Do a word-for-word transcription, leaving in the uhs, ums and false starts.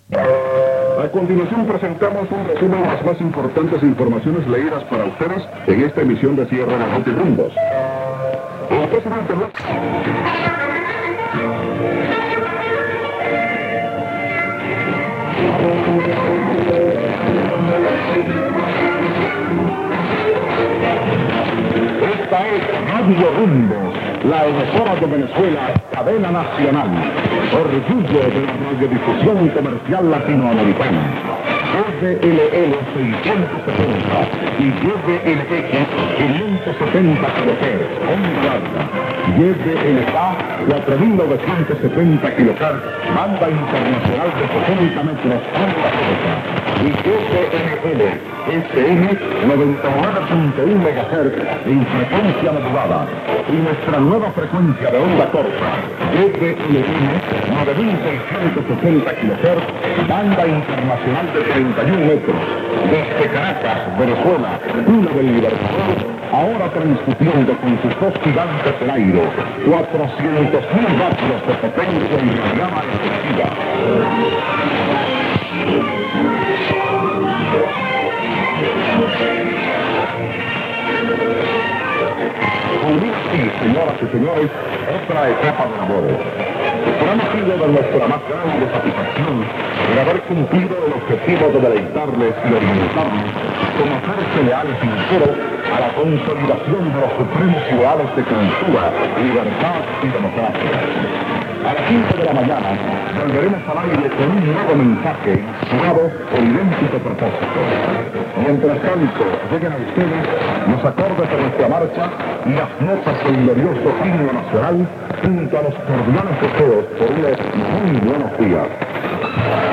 A continuación presentamos un resumen de las más importantes informaciones leídas para ustedes en esta emisión de cierre de Notirumbos. El presidente Esta es Radio Rumbos, la emisora de Venezuela, cadena nacional, orgullo de la radiodifusión comercial latinoamericana. G V L L seiscientos setenta y G V L X quinientos setenta kilohertz, onda larga. G V L K cuatro mil novecientos setenta kilohertz, banda internacional de sesenta metros, onda corta. Y G V L L S M noventa y nueve punto uno megahertz en frecuencia modulada. Y nuestra nueva frecuencia de onda corta, G V L M nueve mil seiscientos sesenta kilohertz, banda internacional de treinta y uno metros. Desde Caracas, Venezuela, cuna del Libertador, ahora transmitiendo con sus dos gigantes del aire, cuatrocientos mil vatios de potencia y llama efectiva. Sí, señoras y señores, otra etapa de labor. Esperamos sido de nuestra más grande satisfacción en haber cumplido el objetivo de deleitarles y orientarles con hacerse leales y sinceros a la consolidación de los supremos ideales de cultura, libertad y democracia. A las cinco de la mañana volveremos al aire con un nuevo mensaje inspirado por idéntico propósito. Mientras tanto, lleguen a ustedes los acordes de nuestra marcha y las notas del glorioso himno nacional junto a los cordiales deseos por unos muy buenos días.